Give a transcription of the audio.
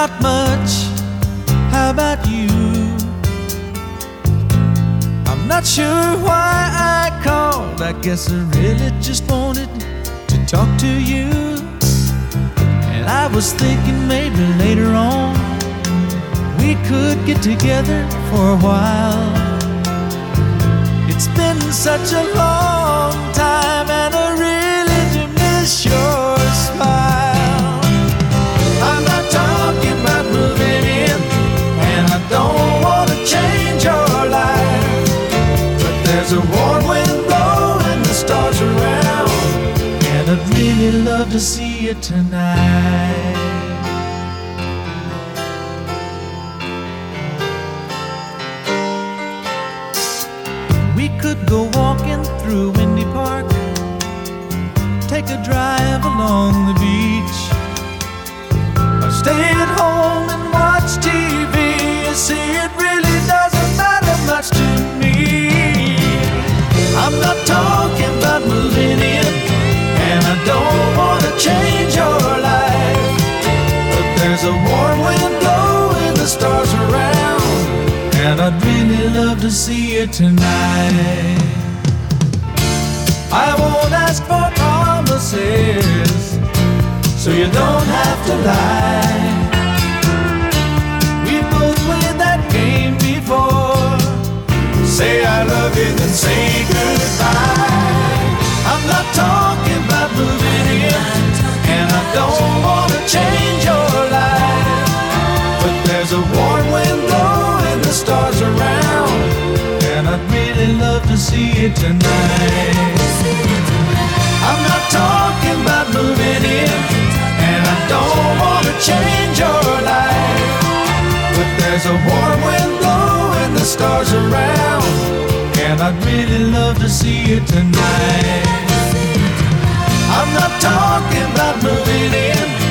Not much, how about you? I'm not sure why I called. I guess I really just wanted to talk to you. And I was thinking maybe later on we could get together for a while. It's been such a long time and I really do miss your smile. I'm not talking about moving in, and I don't want to change your life, but there's a warm wind blowing the stars around, and I'd really love to see you tonight. We could go walking through Windy Park, take a drive along the beach, or stay at home and watch TV. You see, it really doesn't matter much to me. I'm not talking about moving in, and I don't want to change your life, but there's a warm wind blowing the stars around, and I'd really love to see you tonight. I won't ask for promises, so you don't have to lie. We both played that game before. Say I love you, then say goodbye. I'm not talking about moving in, and I don't want to change your life, but there's a warm wind blowing the stars around, and I'd really love to see you tonight. I'm not talking about moving in, and I don't want to change your life, but there's a warm wind blowing the stars around, and I'd really love to see you tonight. I'm not talking about moving in,